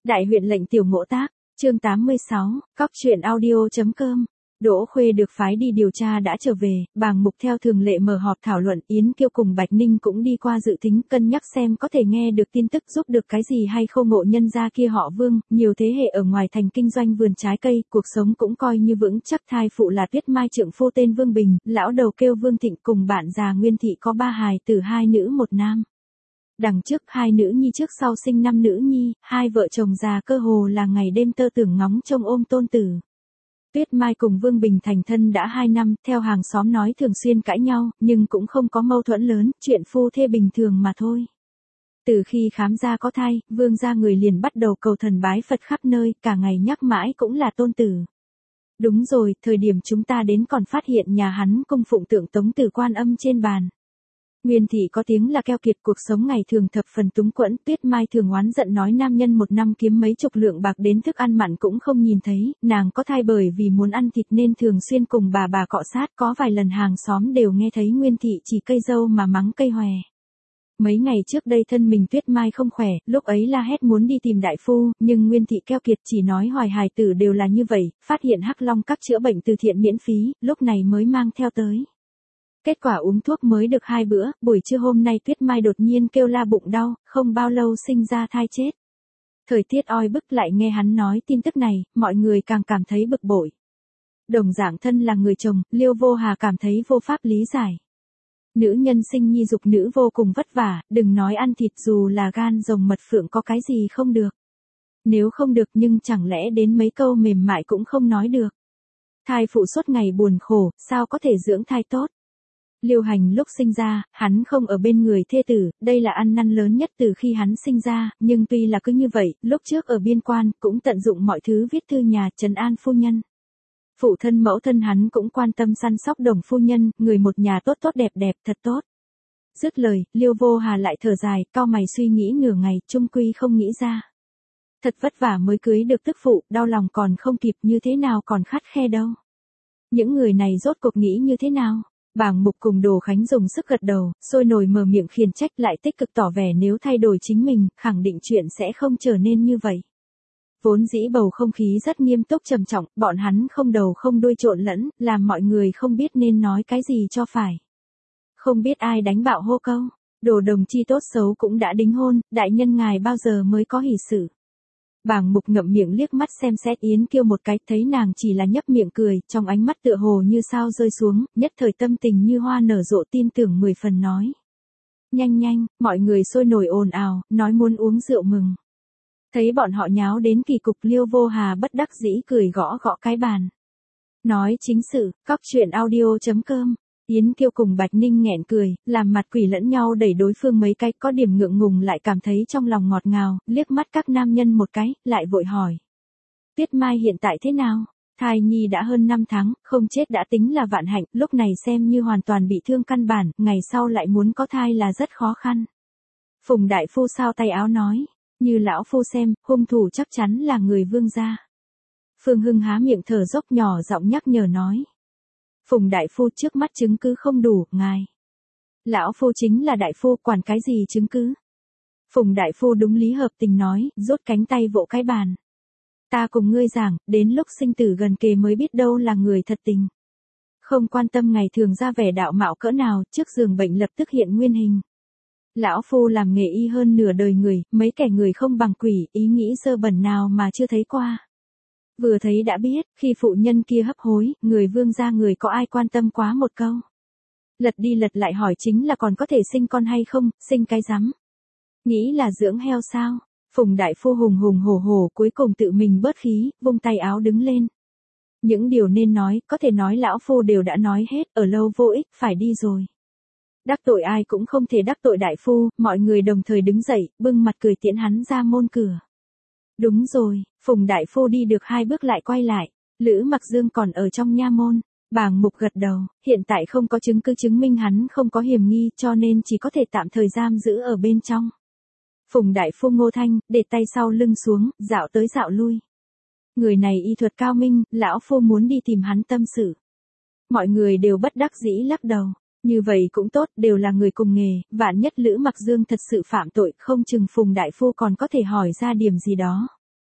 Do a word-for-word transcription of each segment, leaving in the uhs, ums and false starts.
Đại huyện lệnh tiểu ngộ tác, chương tám mươi sáu, cóc truyện audio.com. Đỗ Khuê được phái đi điều tra đã trở về, Bàng Mục theo thường lệ mở họp thảo luận, Yến Kiêu cùng Bạch Ninh cũng đi qua dự tính cân nhắc xem có thể nghe được tin tức giúp được cái gì hay không. Ngộ nhân gia kia họ Vương, nhiều thế hệ ở ngoài thành kinh doanh vườn trái cây, cuộc sống cũng coi như vững chắc. Thai phụ là Tuyết Mai, trượng phu tên Vương Bình, lão đầu kêu Vương Thịnh, cùng bạn già Nguyên Thị có ba hài tử, hai nữ một nam. Đằng trước hai nữ nhi, trước sau sinh năm nữ nhi, hai vợ chồng già cơ hồ là ngày đêm tơ tưởng ngóng trông ôm tôn tử. Tuyết Mai cùng Vương Bình thành thân đã hai năm, theo hàng xóm nói thường xuyên cãi nhau, nhưng cũng không có mâu thuẫn lớn, chuyện phu thê bình thường mà thôi. Từ khi khám gia có thai, Vương gia người liền bắt đầu cầu thần bái Phật khắp nơi, cả ngày nhắc mãi cũng là tôn tử. Đúng rồi, thời điểm chúng ta đến còn phát hiện nhà hắn cung phụng tượng Tống Tử Quan Âm trên bàn. Nguyên Thị có tiếng là keo kiệt, cuộc sống ngày thường thập phần túng quẫn. Tuyết Mai thường oán giận nói nam nhân một năm kiếm mấy chục lượng bạc đến thức ăn mặn cũng không nhìn thấy, nàng có thai bởi vì muốn ăn thịt nên thường xuyên cùng bà bà cọ sát, có vài lần hàng xóm đều nghe thấy Nguyên Thị chỉ cây dâu mà mắng cây hòe. Mấy ngày trước đây thân mình Tuyết Mai không khỏe, lúc ấy la hét muốn đi tìm đại phu, nhưng Nguyên Thị keo kiệt chỉ nói hoài hài tử đều là như vậy, phát hiện Hắc Long các chữa bệnh từ thiện miễn phí, lúc này mới mang theo tới. Kết quả uống thuốc mới được hai bữa, buổi trưa hôm nay Tuyết Mai đột nhiên kêu la bụng đau, không bao lâu sinh ra thai chết. Thời tiết oi bức, lại nghe hắn nói tin tức này, mọi người càng cảm thấy bực bội. Đồng dạng thân là người chồng, Liêu Vô Hà cảm thấy vô pháp lý giải. Nữ nhân sinh nhi dục nữ vô cùng vất vả, đừng nói ăn thịt, dù là gan rồng mật phượng có cái gì không được. Nếu không được nhưng chẳng lẽ đến mấy câu mềm mại cũng không nói được. Thai phụ suốt ngày buồn khổ, sao có thể dưỡng thai tốt. Liêu Hành lúc sinh ra, hắn không ở bên người thê tử, đây là ăn năn lớn nhất từ khi hắn sinh ra, nhưng tuy là cứ như vậy, lúc trước ở biên quan, cũng tận dụng mọi thứ viết thư nhà trấn an phu nhân. Phụ thân mẫu thân hắn cũng quan tâm săn sóc Đồng phu nhân, người một nhà tốt tốt đẹp đẹp, thật tốt. Dứt lời, Liêu Vô Hà lại thở dài, cau mày suy nghĩ nửa ngày, chung quy không nghĩ ra. Thật vất vả mới cưới được tức phụ, đau lòng còn không kịp, như thế nào còn khắt khe đâu. Những người này rốt cuộc nghĩ như thế nào? Bàng Mục cùng Đồ Khánh dùng sức gật đầu, sôi nổi mở miệng khiển trách, lại tích cực tỏ vẻ nếu thay đổi chính mình, khẳng định chuyện sẽ không trở nên như vậy. Vốn dĩ bầu không khí rất nghiêm túc trầm trọng, bọn hắn không đầu không đuôi trộn lẫn, làm mọi người không biết nên nói cái gì cho phải. Không biết ai đánh bạo hô câu, Đồ đồng chi tốt xấu cũng đã đính hôn, đại nhân ngài bao giờ mới có hỷ sự. Bàng Mục ngậm miệng liếc mắt xem xét Yến Kiêu một cái, thấy nàng chỉ là nhấp miệng cười, trong ánh mắt tựa hồ như sao rơi xuống, nhất thời tâm tình như hoa nở rộ, tin tưởng mười phần nói. Nhanh nhanh, mọi người sôi nổi ồn ào, nói muốn uống rượu mừng. Thấy bọn họ nháo đến kỳ cục, Liêu Vô Hà bất đắc dĩ cười gõ gõ cái bàn. Nói chính sự, cóc truyện audio.com. Yến Kiêu cùng Bạch Ninh nghẹn cười, làm mặt quỷ lẫn nhau đẩy đối phương mấy cái, có điểm ngượng ngùng lại cảm thấy trong lòng ngọt ngào, liếc mắt các nam nhân một cái, lại vội hỏi. Tuyết Mai hiện tại thế nào? Thai nhi đã hơn năm tháng, không chết đã tính là vạn hạnh, lúc này xem như hoàn toàn bị thương căn bản, ngày sau lại muốn có thai là rất khó khăn. Phùng đại phu sao tay áo nói, như lão phu xem, hung thủ chắc chắn là người Vương gia. Phương Hưng há miệng thở dốc nhỏ giọng nhắc nhở nói. Phùng đại phu trước mắt chứng cứ không đủ, ngài. Lão phu chính là đại phu, quản cái gì chứng cứ. Phùng đại phu đúng lý hợp tình nói, rút cánh tay vỗ cái bàn. Ta cùng ngươi giảng, đến lúc sinh tử gần kề mới biết đâu là người thật tình. Không quan tâm ngày thường ra vẻ đạo mạo cỡ nào, trước giường bệnh lập tức hiện nguyên hình. Lão phu làm nghề y hơn nửa đời người, mấy kẻ người không bằng quỷ, ý nghĩ sơ bẩn nào mà chưa thấy qua. Vừa thấy đã biết, khi phụ nhân kia hấp hối, người Vương gia người có ai quan tâm quá một câu. Lật đi lật lại hỏi chính là còn có thể sinh con hay không, sinh cái rắm. Nghĩ là dưỡng heo sao? Phùng đại phu hùng hùng hổ hổ cuối cùng tự mình bớt khí, vung tay áo đứng lên. Những điều nên nói, có thể nói lão phu đều đã nói hết, ở lâu vô ích, phải đi rồi. Đắc tội ai cũng không thể đắc tội đại phu, mọi người đồng thời đứng dậy, bưng mặt cười tiễn hắn ra môn cửa. Đúng rồi, Phùng đại phu đi được hai bước lại quay lại, Lữ Mặc Dương còn ở trong nha môn. Bàng Mục gật đầu, hiện tại không có chứng cứ chứng minh hắn không có hiểm nghi, cho nên chỉ có thể tạm thời giam giữ ở bên trong. Phùng đại phu Ngô Thanh, để tay sau lưng xuống, dạo tới dạo lui. Người này y thuật cao minh, lão phu muốn đi tìm hắn tâm sự. Mọi người đều bất đắc dĩ lắc đầu. Như vậy cũng tốt, đều là người cùng nghề, vạn nhất Lữ Mặc Dương thật sự phạm tội, không chừng Phùng đại phu còn có thể hỏi ra điểm gì đó.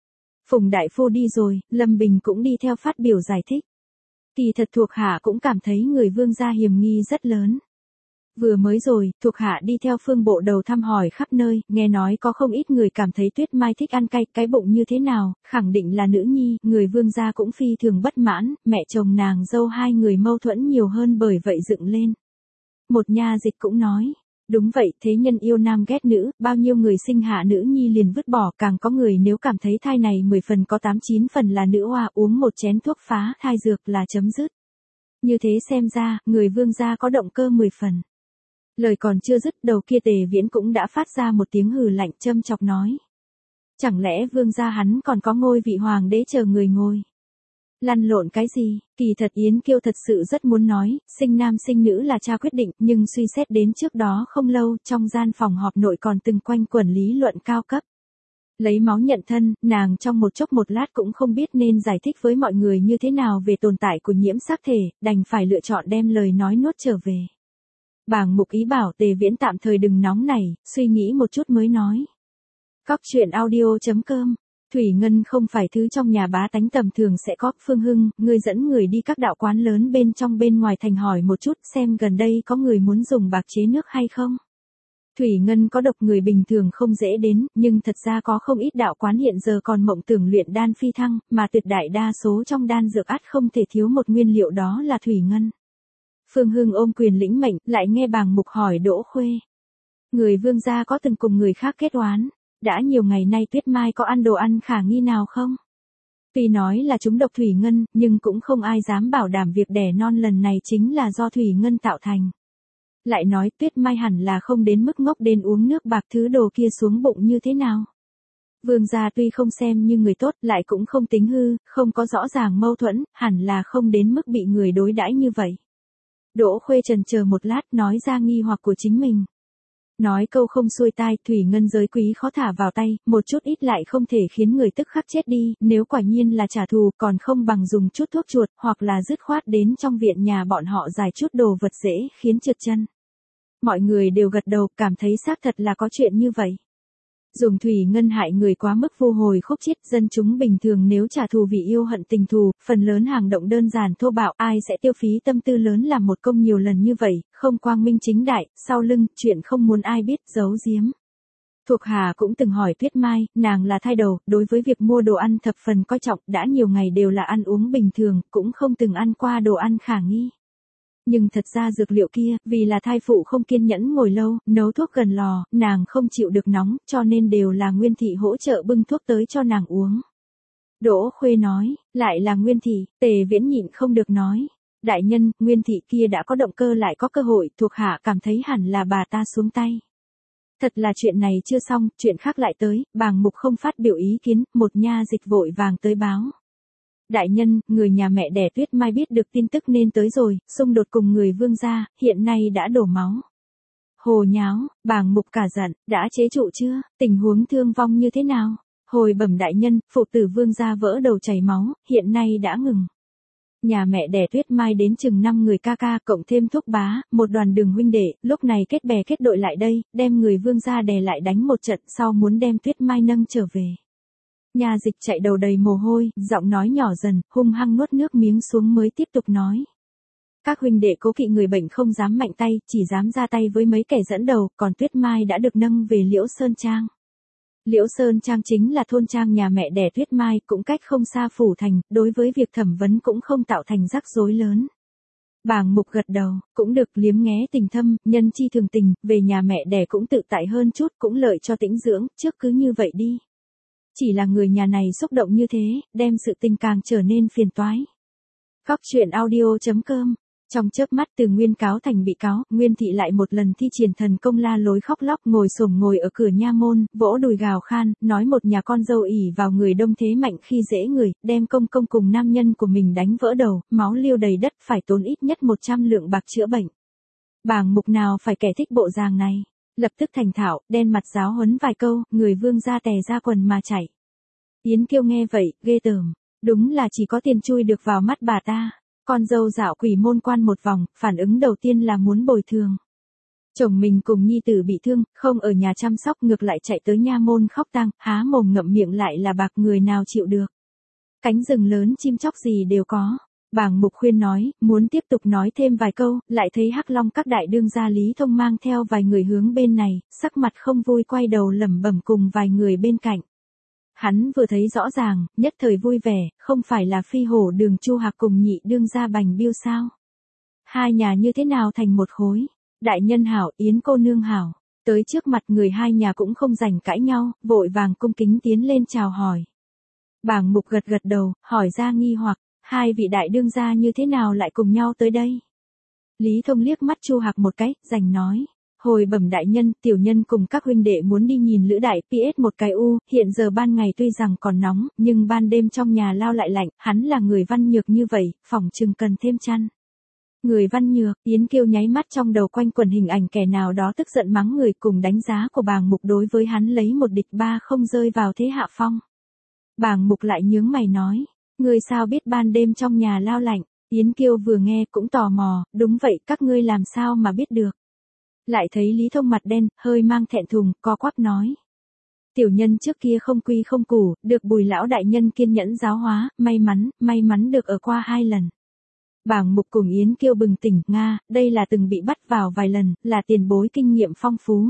Phùng đại phu đi rồi, Lâm Bình cũng đi theo phát biểu giải thích. Kỳ thật thuộc hạ cũng cảm thấy người vương gia hiểm nghi rất lớn. Vừa mới rồi, thuộc hạ đi theo Phương bộ đầu thăm hỏi khắp nơi, nghe nói có không ít người cảm thấy Tuyết Mai thích ăn cay, cái bụng như thế nào, khẳng định là nữ nhi, người vương gia cũng phi thường bất mãn, mẹ chồng nàng dâu hai người mâu thuẫn nhiều hơn bởi vậy dựng lên. Một nha dịch cũng nói, đúng vậy, thế nhân yêu nam ghét nữ, bao nhiêu người sinh hạ nữ nhi liền vứt bỏ, càng có người nếu cảm thấy thai này mười phần có tám chín phần là nữ oa, uống một chén thuốc phá thai dược là chấm dứt. Như thế xem ra, người vương gia có động cơ mười phần. Lời còn chưa dứt, đầu kia Tề Viễn cũng đã phát ra một tiếng hừ lạnh châm chọc nói. Chẳng lẽ vương gia hắn còn có ngôi vị hoàng đế chờ người ngồi? Lăn lộn cái gì? Kỳ thật Yến Kiêu thật sự rất muốn nói, sinh nam sinh nữ là cha quyết định, nhưng suy xét đến trước đó không lâu, trong gian phòng họp nội còn từng quanh quẩn lý luận cao cấp. Lấy máu nhận thân, nàng trong một chốc một lát cũng không biết nên giải thích với mọi người như thế nào về tồn tại của nhiễm sắc thể, đành phải lựa chọn đem lời nói nuốt trở về. Bàng Mục ý bảo Tề Viễn tạm thời đừng nóng nảy, suy nghĩ một chút mới nói. Cóc truyện audio chấm com. Thủy ngân không phải thứ trong nhà bá tánh tầm thường sẽ có. Phương Hưng, ngươi dẫn người đi các đạo quán lớn bên trong bên ngoài thành hỏi một chút xem gần đây có người muốn dùng bạc chế nước hay không. Thủy ngân có độc người bình thường không dễ đến, nhưng thật ra có không ít đạo quán hiện giờ còn mộng tưởng luyện đan phi thăng, mà tuyệt đại đa số trong đan dược ắt không thể thiếu một nguyên liệu đó là thủy ngân. Phương Hưng ôm quyền lĩnh mệnh, lại nghe Bàng Mục hỏi Đỗ Khuê. Người vương gia có từng cùng người khác kết oán, đã nhiều ngày nay Tuyết Mai có ăn đồ ăn khả nghi nào không? Tuy nói là chúng độc thủy ngân, nhưng cũng không ai dám bảo đảm việc đẻ non lần này chính là do thủy ngân tạo thành. Lại nói Tuyết Mai hẳn là không đến mức ngốc đến uống nước bạc thứ đồ kia xuống bụng như thế nào. Vương gia tuy không xem như người tốt, lại cũng không tính hư, không có rõ ràng mâu thuẫn, hẳn là không đến mức bị người đối đãi như vậy. Đỗ Khuê chần chờ một lát nói ra nghi hoặc của chính mình. Nói câu không xuôi tai, thủy ngân giới quý khó thả vào tay, một chút ít lại không thể khiến người tức khắc chết đi, nếu quả nhiên là trả thù, còn không bằng dùng chút thuốc chuột, hoặc là dứt khoát đến trong viện nhà bọn họ giải chút đồ vật dễ khiến trượt chân. Mọi người đều gật đầu, cảm thấy xác thật là có chuyện như vậy. Dùng thủy ngân hại người quá mức vô hồi khúc chiết, dân chúng bình thường nếu trả thù vì yêu hận tình thù, phần lớn hành động đơn giản thô bạo, ai sẽ tiêu phí tâm tư lớn làm một công nhiều lần như vậy, không quang minh chính đại, sau lưng, chuyện không muốn ai biết, giấu giếm. Thuộc hạ cũng từng hỏi Tuyết Mai, nàng là thai đầu, đối với việc mua đồ ăn thập phần coi trọng, đã nhiều ngày đều là ăn uống bình thường, cũng không từng ăn qua đồ ăn khả nghi. Nhưng thật ra dược liệu kia, vì là thai phụ không kiên nhẫn ngồi lâu, nấu thuốc gần lò, nàng không chịu được nóng, cho nên đều là Nguyên Thị hỗ trợ bưng thuốc tới cho nàng uống. Đỗ Khuê nói, lại là Nguyên Thị, Tề Viễn nhịn không được nói. Đại nhân, Nguyên Thị kia đã có động cơ lại có cơ hội, thuộc hạ cảm thấy hẳn là bà ta xuống tay. Thật là chuyện này chưa xong, chuyện khác lại tới, Bàng Mục không phát biểu ý kiến, một nha dịch vội vàng tới báo. Đại nhân, người nhà mẹ đẻ Tuyết Mai biết được tin tức nên tới rồi, xung đột cùng người vương gia, hiện nay đã đổ máu. Hồ nháo, Bàng Mục cả giận, đã chế trụ chưa, tình huống thương vong như thế nào? Hồi bẩm đại nhân, phụ tử vương gia vỡ đầu chảy máu, hiện nay đã ngừng. Nhà mẹ đẻ Tuyết Mai đến chừng năm người ca ca, cộng thêm thúc bá, một đoàn đường huynh đệ, lúc này kết bè kết đội lại đây, đem người vương gia đè lại đánh một trận sau muốn đem Tuyết Mai nâng trở về. Nhà dịch chạy đầu đầy mồ hôi, giọng nói nhỏ dần, hung hăng nuốt nước miếng xuống mới tiếp tục nói. Các huynh đệ cố kỵ người bệnh không dám mạnh tay, chỉ dám ra tay với mấy kẻ dẫn đầu, còn Tuyết Mai đã được nâng về Liễu Sơn Trang. Liễu Sơn Trang chính là thôn trang nhà mẹ đẻ Tuyết Mai, cũng cách không xa phủ thành, đối với việc thẩm vấn cũng không tạo thành rắc rối lớn. Bàng Mục gật đầu, cũng được, liếm nghé tình thâm, nhân chi thường tình, về nhà mẹ đẻ cũng tự tại hơn chút, cũng lợi cho tĩnh dưỡng, trước cứ như vậy đi. Chỉ là người nhà này xúc động như thế, đem sự tình càng trở nên phiền toái. Cóc truyện audio chấm com. Trong chớp mắt từ nguyên cáo thành bị cáo, Nguyên Thị lại một lần thi triển thần công la lối khóc lóc, ngồi xổm ngồi ở cửa nha môn, vỗ đùi gào khan, nói một nhà con dâu ỷ vào người đông thế mạnh khi dễ người, đem công công cùng nam nhân của mình đánh vỡ đầu, máu liêu đầy đất, phải tốn ít nhất một trăm lượng bạc chữa bệnh. Bàng Mục nào phải kẻ thích bộ dáng này. Lập tức thành thạo, đen mặt giáo huấn vài câu, người vương ra tè ra quần mà chạy. Yến Kiêu nghe vậy, ghê tởm, đúng là chỉ có tiền chui được vào mắt bà ta. Con dâu dạo quỷ môn quan một vòng, phản ứng đầu tiên là muốn bồi thường. Chồng mình cùng nhi tử bị thương, không ở nhà chăm sóc ngược lại chạy tới nha môn khóc tang, há mồm ngậm miệng lại là bạc, người nào chịu được. Cánh rừng lớn chim chóc gì đều có. Bàng Mục khuyên nói, muốn tiếp tục nói thêm vài câu, lại thấy Hắc Long các đại đương gia Lý Thông mang theo vài người hướng bên này, sắc mặt không vui quay đầu lẩm bẩm cùng vài người bên cạnh. Hắn vừa thấy rõ ràng, nhất thời vui vẻ, không phải là Phi Hổ Đường Chu Hạc cùng nhị đương gia Bành Biêu sao? Hai nhà như thế nào thành một khối? Đại nhân hảo, Yến cô nương hảo. Tới trước mặt người hai nhà cũng không rảnh cãi nhau, vội vàng cung kính tiến lên chào hỏi. Bàng Mục gật gật đầu, hỏi ra nghi hoặc, hai vị đại đương gia như thế nào lại cùng nhau tới đây? Lý Thông liếc mắt Chu Hạc một cái, rành nói. Hồi bẩm đại nhân, tiểu nhân cùng các huynh đệ muốn đi nhìn Lữ đại pê ét một cái u, hiện giờ ban ngày tuy rằng còn nóng, nhưng ban đêm trong nhà lao lại lạnh, hắn là người văn nhược như vậy, phỏng chừng cần thêm chăn. Người văn nhược, Yến Kiêu nháy mắt trong đầu quanh quần hình ảnh kẻ nào đó tức giận mắng người cùng đánh giá của Bàng Mục đối với hắn lấy một địch ba không rơi vào thế hạ phong. Bàng Mục lại nhướng mày nói, ngươi sao biết ban đêm trong nhà lao lạnh? Yến Kiêu vừa nghe cũng tò mò, đúng vậy, các ngươi làm sao mà biết được? Lại thấy Lý Thông mặt đen, hơi mang thẹn thùng, co quắp nói. Tiểu nhân trước kia không quy không củ, được Bùi lão đại nhân kiên nhẫn giáo hóa, may mắn, may mắn được ở qua hai lần. Bàng Mục cùng Yến Kiêu bừng tỉnh, Nga, đây là từng bị bắt vào vài lần, là tiền bối kinh nghiệm phong phú.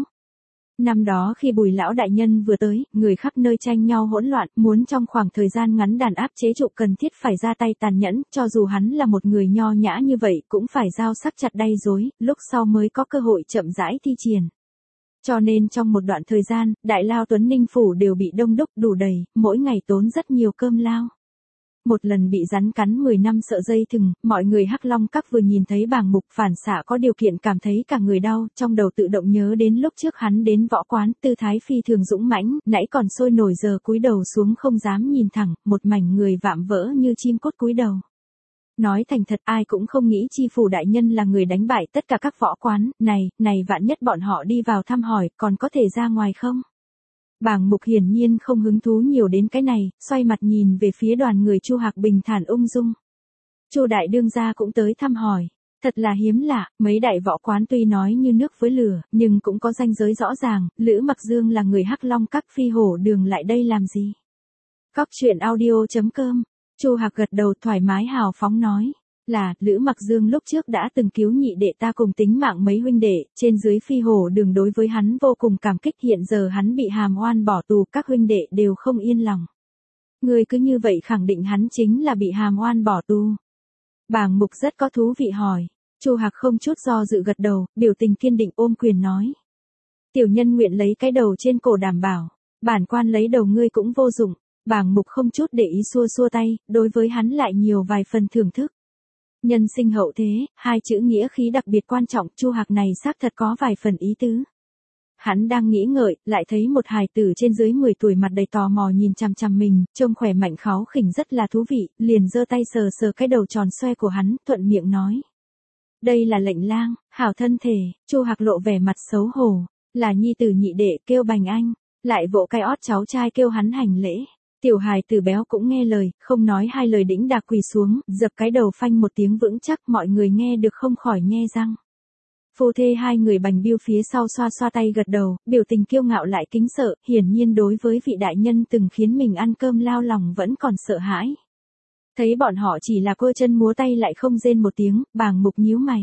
Năm đó khi Bùi lão đại nhân vừa tới, người khắp nơi tranh nhau hỗn loạn, muốn trong khoảng thời gian ngắn đàn áp chế trụ cần thiết phải ra tay tàn nhẫn, cho dù hắn là một người nho nhã như vậy cũng phải dao sắc chặt đay rối, lúc sau mới có cơ hội chậm rãi thi triển. Cho nên trong một đoạn thời gian, Đại Lao Tuấn Ninh Phủ đều bị đông đúc đủ đầy, mỗi ngày tốn rất nhiều cơm lao. Một lần bị rắn cắn mười năm sợ dây thừng, mọi người Hắc Long các vừa nhìn thấy Bàng Mục phản xạ có điều kiện cảm thấy cả người đau, trong đầu tự động nhớ đến lúc trước hắn đến võ quán, tư thái phi thường dũng mãnh, nãy còn sôi nổi giờ cúi đầu xuống không dám nhìn thẳng, một mảnh người vạm vỡ như chim cốt cúi đầu. Nói thành thật ai cũng không nghĩ Chi Phủ đại nhân là người đánh bại tất cả các võ quán, này, này vạn nhất bọn họ đi vào thăm hỏi, còn có thể ra ngoài không? Bàng Mục hiển nhiên không hứng thú nhiều đến cái này, xoay mặt nhìn về phía đoàn người Chu Hạc bình thản ung dung. Chu đại đương gia cũng tới thăm hỏi, thật là hiếm lạ, mấy đại võ quán tuy nói như nước với lửa, nhưng cũng có ranh giới rõ ràng, Lữ Mặc Dương là người Hắc Long các Phi Hổ Đường lại đây làm gì? Cóc truyện audio chấm com. Chu Hạc gật đầu thoải mái hào phóng nói. Là, Lữ Mặc Dương lúc trước đã từng cứu nhị đệ ta cùng tính mạng mấy huynh đệ, trên dưới Phi Hổ Đường đối với hắn vô cùng cảm kích, hiện giờ hắn bị hàm oan bỏ tù, các huynh đệ đều không yên lòng. Người cứ như vậy khẳng định hắn chính là bị hàm oan bỏ tù. Bàng Mục rất có thú vị hỏi. Chu Hạc không chút do dự gật đầu, biểu tình kiên định ôm quyền nói. Tiểu nhân nguyện lấy cái đầu trên cổ đảm bảo, bản quan lấy đầu ngươi cũng vô dụng. Bàng Mục không chút để ý xua xua tay, đối với hắn lại nhiều vài phần thưởng thức. Nhân sinh hậu thế, hai chữ nghĩa khí đặc biệt quan trọng, Chu Hạc này xác thật có vài phần ý tứ. Hắn đang nghĩ ngợi, lại thấy một hài tử trên dưới mười tuổi mặt đầy tò mò nhìn chằm chằm mình, trông khỏe mạnh kháu khỉnh rất là thú vị, liền giơ tay sờ sờ cái đầu tròn xoe của hắn, thuận miệng nói. Đây là Lệnh lang, hảo thân thể, Chu Hạc lộ vẻ mặt xấu hổ, là nhi tử nhị đệ kêu Bành Anh, lại vỗ cái ót cháu trai kêu hắn hành lễ. Tiểu hài tử béo cũng nghe lời, không nói hai lời đĩnh đạc quỳ xuống, dập cái đầu phanh một tiếng vững chắc, mọi người nghe được không khỏi nhe răng. Phu thê hai người Bành Biêu phía sau xoa xoa tay gật đầu, biểu tình kiêu ngạo lại kính sợ, hiển nhiên đối với vị đại nhân từng khiến mình ăn cơm lao lòng vẫn còn sợ hãi. Thấy bọn họ chỉ là cơ chân múa tay lại không rên một tiếng, Bàng Mục nhíu mày.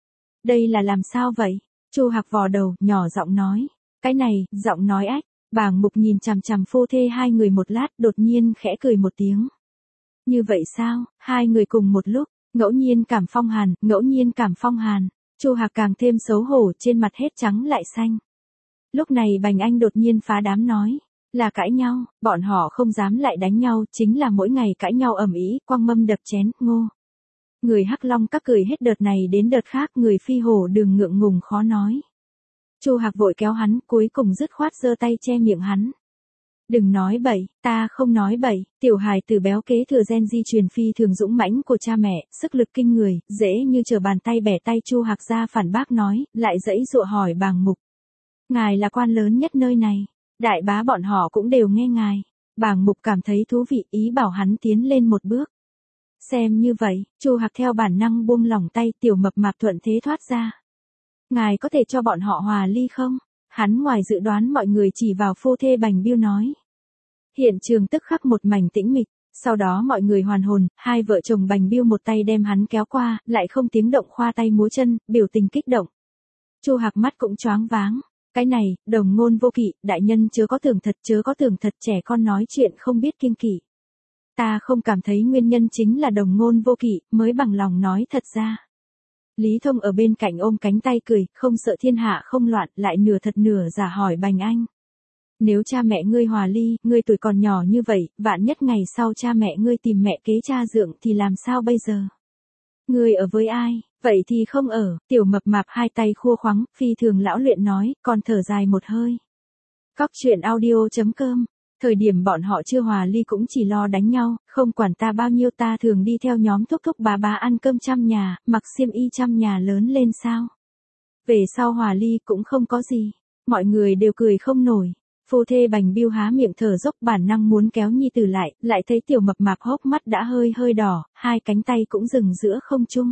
Đây là làm sao vậy? Chu Hạc vò đầu, nhỏ giọng nói. Cái này, giọng nói ách. Bàng Mục nhìn chằm chằm phu thê hai người một lát, đột nhiên khẽ cười một tiếng. Như vậy sao? Hai người cùng một lúc, ngẫu nhiên cảm phong hàn, ngẫu nhiên cảm phong hàn. Chu Hạc càng thêm xấu hổ, trên mặt hết trắng lại xanh. Lúc này Bành Anh đột nhiên phá đám nói, là cãi nhau, bọn họ không dám lại đánh nhau, chính là mỗi ngày cãi nhau ầm ĩ, quăng mâm đập chén, ngô. Người Hắc Long các cười hết đợt này đến đợt khác, người Phi Hổ Đường ngượng ngùng khó nói. Chu Hạc vội kéo hắn, cuối cùng dứt khoát giơ tay che miệng hắn. Đừng nói bậy, ta không nói bậy, tiểu hài tử béo kế thừa gen di truyền phi thường dũng mãnh của cha mẹ, sức lực kinh người, dễ như trở bàn tay bẻ tay. Chu Hạc ra phản bác nói, lại dãy dụa hỏi Bàng Mục. Ngài là quan lớn nhất nơi này, đại bá bọn họ cũng đều nghe ngài. Bàng Mục cảm thấy thú vị, ý bảo hắn tiến lên một bước. Xem như vậy, Chu Hạc theo bản năng buông lỏng tay, tiểu mập mạp thuận thế thoát ra. Ngài có thể cho bọn họ hòa ly không? Hắn ngoài dự đoán mọi người chỉ vào phu thê Bành Biêu nói. Hiện trường tức khắc một mảnh tĩnh mịch, sau đó mọi người hoàn hồn, hai vợ chồng Bành Biêu một tay đem hắn kéo qua, lại không tiếng động khoa tay múa chân, biểu tình kích động. Chu Hạc mắt cũng choáng váng. Cái này, đồng ngôn vô kỵ, đại nhân chớ có tưởng thật chớ có tưởng thật, trẻ con nói chuyện không biết kiêng kỵ. Ta không cảm thấy nguyên nhân chính là đồng ngôn vô kỵ, mới bằng lòng nói thật ra. Lý Thông ở bên cạnh ôm cánh tay cười, không sợ thiên hạ không loạn, lại nửa thật nửa giả hỏi Bành Anh. Nếu cha mẹ ngươi hòa ly, ngươi tuổi còn nhỏ như vậy, vạn nhất ngày sau cha mẹ ngươi tìm mẹ kế cha dượng thì làm sao bây giờ? Ngươi ở với ai? Vậy thì không ở, tiểu mập mạp hai tay khua khoắng, phi thường lão luyện nói, còn thở dài một hơi. Cóc truyện audio.com. Thời điểm bọn họ chưa hòa ly cũng chỉ lo đánh nhau, không quản ta bao nhiêu, ta thường đi theo nhóm thúc thúc bá bá ăn cơm trăm nhà, mặc xiêm y trăm nhà lớn lên sao. Về sau hòa ly cũng không có gì, mọi người đều cười không nổi. Phu thê Bành Biêu há miệng thở dốc, bản năng muốn kéo nhi tử lại, lại thấy tiểu mập mạp hốc mắt đã hơi hơi đỏ, hai cánh tay cũng dừng giữa không trung.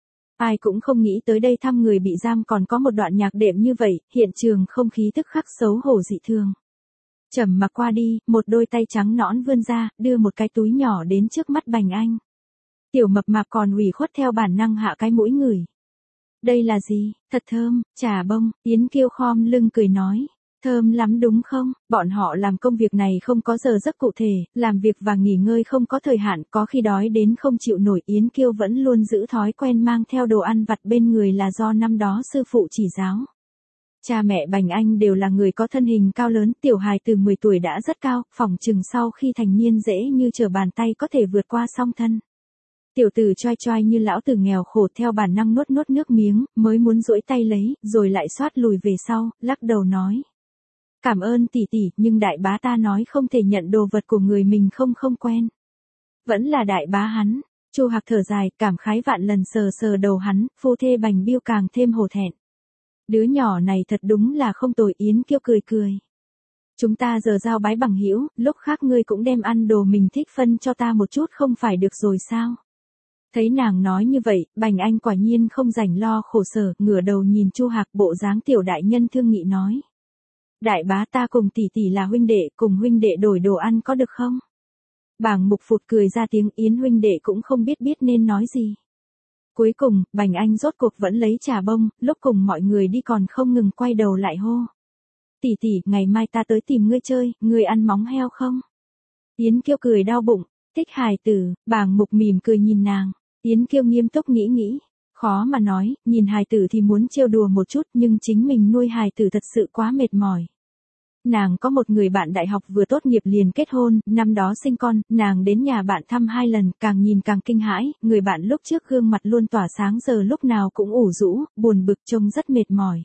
Ai cũng không nghĩ tới đây thăm người bị giam còn có một đoạn nhạc đệm như vậy, hiện trường không khí tức khắc xấu hổ dị thường. Trầm mặc qua đi, một đôi tay trắng nõn vươn ra, đưa một cái túi nhỏ đến trước mắt Bành Anh. Tiểu mập mạp còn ủy khuất theo bản năng hạ cái mũi ngửi. Đây là gì? Thật thơm, trà bông, Yến Kiêu khom lưng cười nói. Thơm lắm đúng không? Bọn họ làm công việc này không có giờ giấc cụ thể, làm việc và nghỉ ngơi không có thời hạn, có khi đói đến không chịu nổi. Yến Kiêu vẫn luôn giữ thói quen mang theo đồ ăn vặt bên người là do năm đó sư phụ chỉ giáo. Cha mẹ Bành Anh đều là người có thân hình cao lớn, tiểu hài từ mười tuổi đã rất cao, phỏng chừng sau khi thành niên dễ như trở bàn tay có thể vượt qua song thân. Tiểu tử choai choai như lão tử nghèo khổ theo bản năng nuốt nuốt nước miếng, mới muốn duỗi tay lấy, rồi lại xoát lùi về sau, lắc đầu nói. Cảm ơn tỷ tỷ, nhưng đại bá ta nói không thể nhận đồ vật của người mình không không quen. Vẫn là đại bá hắn. Chu Hạc thở dài, cảm khái vạn lần sờ sờ đầu hắn, phu thê Bành Biêu càng thêm hổ thẹn. Đứa nhỏ này thật đúng là không tồi. Yến Kiêu cười cười. Chúng ta giờ giao bái bằng hữu, lúc khác ngươi cũng đem ăn đồ mình thích phân cho ta một chút không phải được rồi sao? Thấy nàng nói như vậy, Bành Anh quả nhiên không rảnh lo khổ sở, ngửa đầu nhìn Chu Hạc, bộ dáng tiểu đại nhân thương nghị nói. Đại bá ta cùng tỷ tỷ là huynh đệ, cùng huynh đệ đổi đồ ăn có được không? Bàng Mục phụt cười ra tiếng, Yến huynh đệ cũng không biết biết nên nói gì. Cuối cùng, Bành Anh rốt cuộc vẫn lấy trà bông, lúc cùng mọi người đi còn không ngừng quay đầu lại hô. Tỷ tỷ, ngày mai ta tới tìm ngươi chơi, ngươi ăn móng heo không? Yến Kiêu cười đau bụng, thích hài tử. Bàng Mục mỉm cười nhìn nàng. Yến Kiêu nghiêm túc nghĩ nghĩ. Khó mà nói, nhìn hài tử thì muốn trêu đùa một chút, nhưng chính mình nuôi hài tử thật sự quá mệt mỏi. Nàng có một người bạn đại học vừa tốt nghiệp liền kết hôn, năm đó sinh con, nàng đến nhà bạn thăm hai lần, càng nhìn càng kinh hãi, người bạn lúc trước gương mặt luôn tỏa sáng giờ lúc nào cũng ủ rũ, buồn bực trông rất mệt mỏi.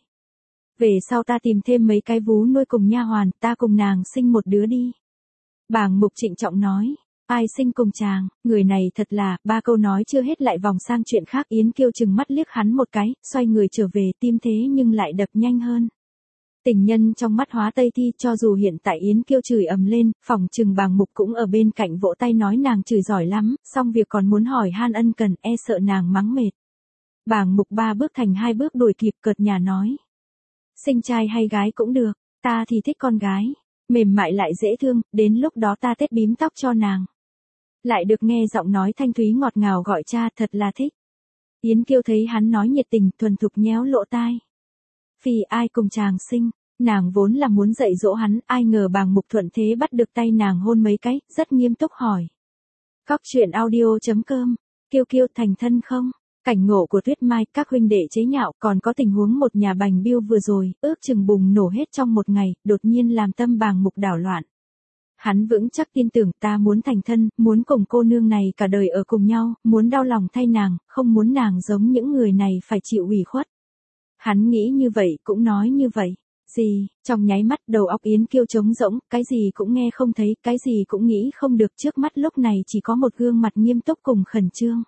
Về sau ta tìm thêm mấy cái vú nuôi cùng nha hoàn, ta cùng nàng sinh một đứa đi. Bàng Mục trịnh trọng nói. Ai sinh cùng chàng, người này thật là, ba câu nói chưa hết lại vòng sang chuyện khác. Yến Kiêu chừng mắt liếc hắn một cái, xoay người trở về, tim thế nhưng lại đập nhanh hơn. Tình nhân trong mắt hóa tây thi, cho dù hiện tại Yến Kiêu chửi ầm lên, phòng chừng Bàng Mục cũng ở bên cạnh vỗ tay nói nàng chửi giỏi lắm, xong việc còn muốn hỏi han ân cần, e sợ nàng mắng mệt. Bàng Mục ba bước thành hai bước đuổi kịp, cợt nhả nói. Sinh trai hay gái cũng được, ta thì thích con gái, mềm mại lại dễ thương, đến lúc đó ta tết bím tóc cho nàng. Lại được nghe giọng nói thanh thúy ngọt ngào gọi cha, thật là thích. Yến Kiêu thấy hắn nói nhiệt tình, thuần thục nhéo lỗ tai. Phi ai cùng chàng sinh, nàng vốn là muốn dạy dỗ hắn, ai ngờ Bàng Mục thuận thế bắt được tay nàng hôn mấy cái, rất nghiêm túc hỏi. Cóc truyện audio.com, Kiêu Kiêu thành thân không? Cảnh ngộ của Tuyết Mai, các huynh đệ chế nhạo, còn có tình huống một nhà Bành Biêu vừa rồi, ước chừng bùng nổ hết trong một ngày, đột nhiên làm tâm Bàng Mục đảo loạn. Hắn vững chắc tin tưởng, ta muốn thành thân, muốn cùng cô nương này cả đời ở cùng nhau, muốn đau lòng thay nàng, không muốn nàng giống những người này phải chịu ủy khuất. Hắn nghĩ như vậy, cũng nói như vậy. Gì, trong nháy mắt đầu óc Yến Kiêu trống rỗng, cái gì cũng nghe không thấy, cái gì cũng nghĩ không được, trước mắt lúc này chỉ có một gương mặt nghiêm túc cùng khẩn trương.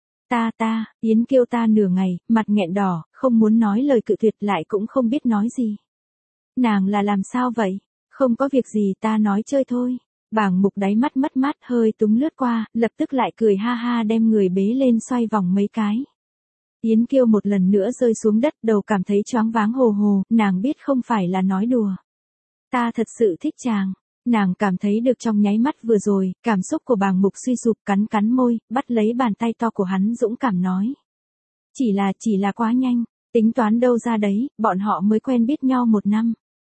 Ta ta, Yến Kiêu ta nửa ngày, mặt nghẹn đỏ, không muốn nói lời cự tuyệt lại cũng không biết nói gì. Nàng là làm sao vậy? Không có việc gì, ta nói chơi thôi. Bàng Mục đáy mắt mất mát hơi túng lướt qua, lập tức lại cười ha ha đem người bế lên xoay vòng mấy cái. Yến Kiêu một lần nữa rơi xuống đất, đầu cảm thấy choáng váng hồ hồ, nàng biết không phải là nói đùa. Ta thật sự thích chàng. Nàng cảm thấy được trong nháy mắt vừa rồi, cảm xúc của Bàng Mục suy sụp, cắn cắn môi, bắt lấy bàn tay to của hắn dũng cảm nói. Chỉ là, chỉ là quá nhanh, tính toán đâu ra đấy, bọn họ mới quen biết nhau một năm.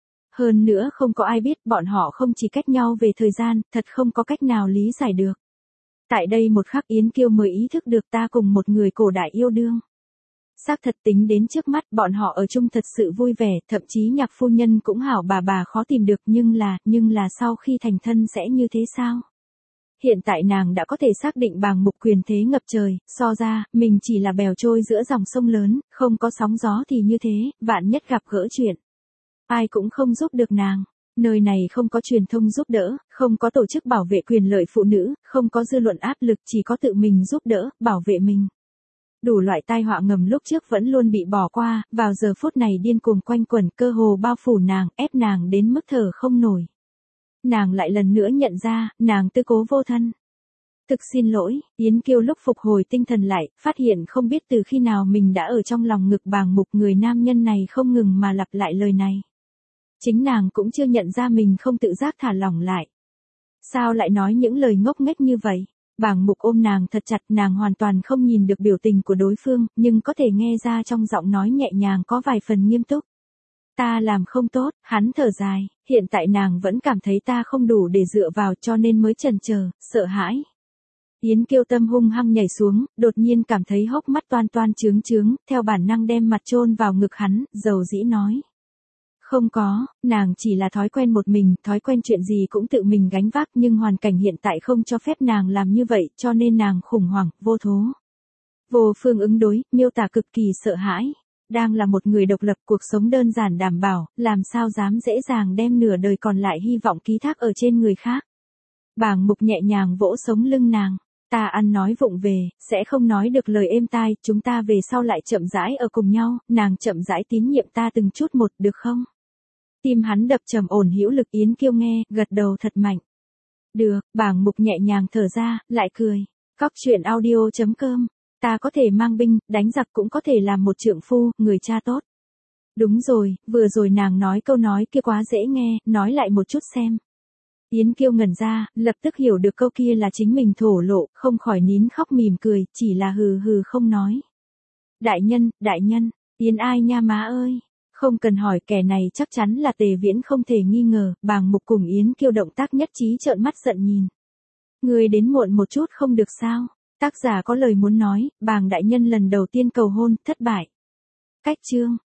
Hơn nữa không có ai biết, bọn họ không chỉ cách nhau về thời gian, thật không có cách nào lý giải được. Tại đây một khắc Yến Kiêu mới ý thức được ta cùng một người cổ đại yêu đương. Xác thật tính đến trước mắt bọn họ ở chung thật sự vui vẻ, thậm chí nhạc phu nhân cũng hảo bà bà khó tìm được nhưng là, nhưng là sau khi thành thân sẽ như thế sao? Hiện tại nàng đã có thể xác định Bàng Mục quyền thế ngập trời, so ra, mình chỉ là bèo trôi giữa dòng sông lớn, không có sóng gió thì như thế, vạn nhất gặp gỡ chuyện. Ai cũng không giúp được nàng. Nơi này không có truyền thông giúp đỡ, không có tổ chức bảo vệ quyền lợi phụ nữ, không có dư luận áp lực, chỉ có tự mình giúp đỡ, bảo vệ mình. Đủ loại tai họa ngầm lúc trước vẫn luôn bị bỏ qua, vào giờ phút này điên cuồng quanh quẩn, cơ hồ bao phủ nàng, ép nàng đến mức thở không nổi. Nàng lại lần nữa nhận ra, nàng tư cố vô thân. Thực xin lỗi, Yến Kiêu lúc phục hồi tinh thần lại, phát hiện không biết từ khi nào mình đã ở trong lòng ngực Bàng Mục, người nam nhân này không ngừng mà lặp lại lời này. Chính nàng cũng chưa nhận ra mình không tự giác thả lỏng lại. Sao lại nói những lời ngốc nghếch như vậy? Bàng Mục ôm nàng thật chặt, nàng hoàn toàn không nhìn được biểu tình của đối phương, nhưng có thể nghe ra trong giọng nói nhẹ nhàng có vài phần nghiêm túc. Ta làm không tốt, hắn thở dài, hiện tại nàng vẫn cảm thấy ta không đủ để dựa vào cho nên mới chần chờ, sợ hãi. Yến Kiêu tâm hung hăng nhảy xuống, đột nhiên cảm thấy hốc mắt toan toan trướng trướng, theo bản năng đem mặt chôn vào ngực hắn, dầu dĩ nói. Không có, nàng chỉ là thói quen một mình, thói quen chuyện gì cũng tự mình gánh vác nhưng hoàn cảnh hiện tại không cho phép nàng làm như vậy cho nên nàng khủng hoảng, vô thố. Vô phương ứng đối, miêu tả cực kỳ sợ hãi. Đang là một người độc lập cuộc sống đơn giản đảm bảo, làm sao dám dễ dàng đem nửa đời còn lại hy vọng ký thác ở trên người khác. Bàng Mục nhẹ nhàng vỗ sống lưng nàng. Ta ăn nói vụng về, sẽ không nói được lời êm tai, chúng ta về sau lại chậm rãi ở cùng nhau, nàng chậm rãi tín nhiệm ta từng chút một, được không? Tim hắn đập trầm ổn hữu lực. Yến Kiêu nghe, gật đầu thật mạnh. Được, Bàng Mục nhẹ nhàng thở ra, lại cười. Cóc truyện audio chấm com. Ta có thể mang binh, đánh giặc cũng có thể làm một trượng phu, người cha tốt. Đúng rồi, vừa rồi nàng nói câu nói kia quá dễ nghe, nói lại một chút xem. Yến Kiêu ngẩn ra, lập tức hiểu được câu kia là chính mình thổ lộ, không khỏi nín khóc mỉm cười, chỉ là hừ hừ không nói. Đại nhân, đại nhân, Yến ai nha má ơi. Không cần hỏi, kẻ này chắc chắn là Tề Viễn không thể nghi ngờ. Bàng Mục cùng Yến Kiêu động tác nhất trí trợn mắt giận nhìn. Người đến muộn một chút không được sao? Tác giả có lời muốn nói, Bàng đại nhân lần đầu tiên cầu hôn, thất bại. Cách chương